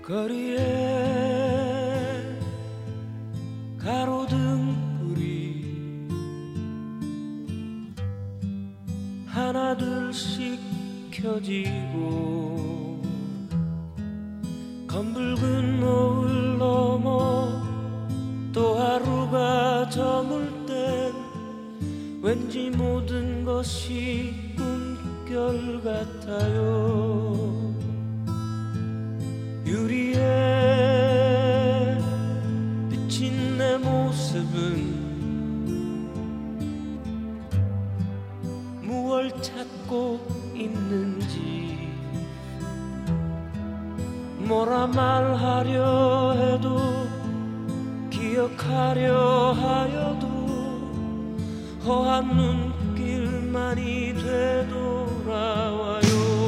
거리에 가로등불이 하나둘씩 켜지고 검붉은 노을 넘어 또 하루가 저물 땐 왠지 모든 것이 꿈결 같아요. 유리에 비친 내 모습은 무얼 찾고 있는지 뭐라 말하려 해도 기억하려 하여도 허한 눈길만이 되돌아와요.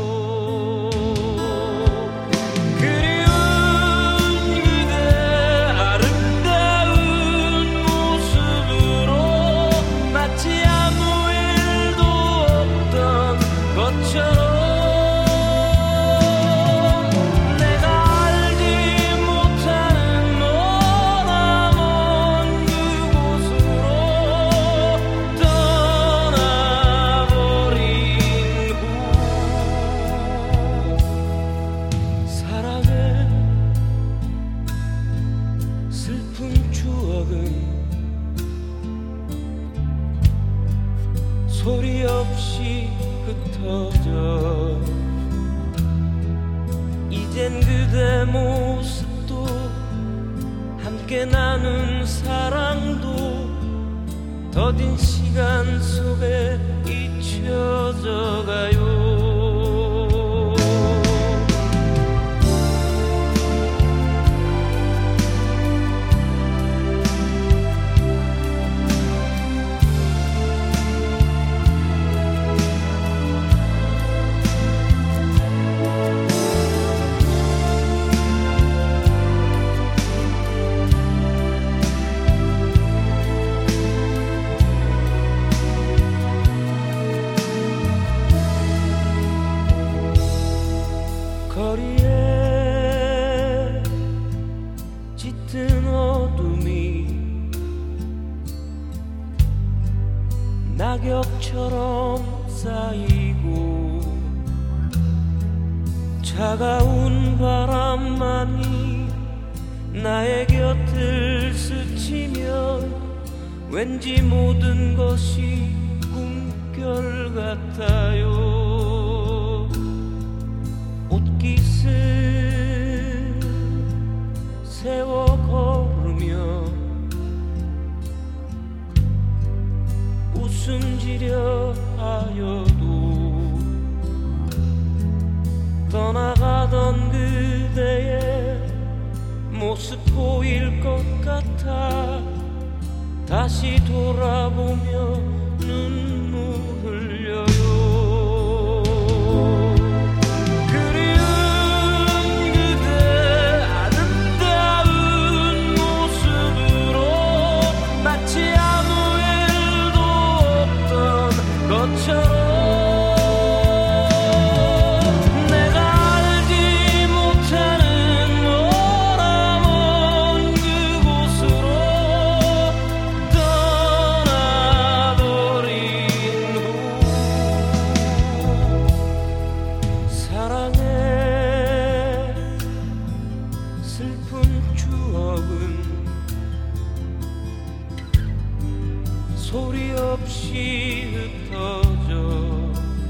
소리 없이 흩어져 이젠 그대 모습도 함께 나눈 사랑도 더딘 시간 속에 잊혀져 가요. 거리에 짙은 어둠이 낙엽처럼 쌓이고 차가운 바람만이 나의 곁을 스치면 왠지 모든 것이 꿈결 같아요. 옷깃을 세워 걸으며 웃음지려 하여도 떠나가던 그대의 모습 보일 것 같아 다시 돌아보며 눈물 흘려요. 슬픈 추억은 소리 없이 흩어져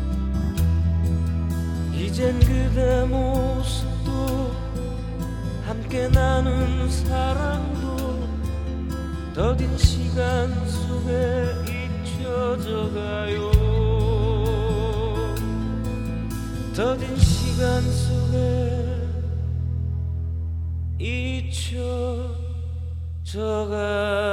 이젠 그대 모습도 함께 나눈 사랑도 더딘 시간 속에 잊혀져 가요. 더딘 시간 속에 잊혀져 가요.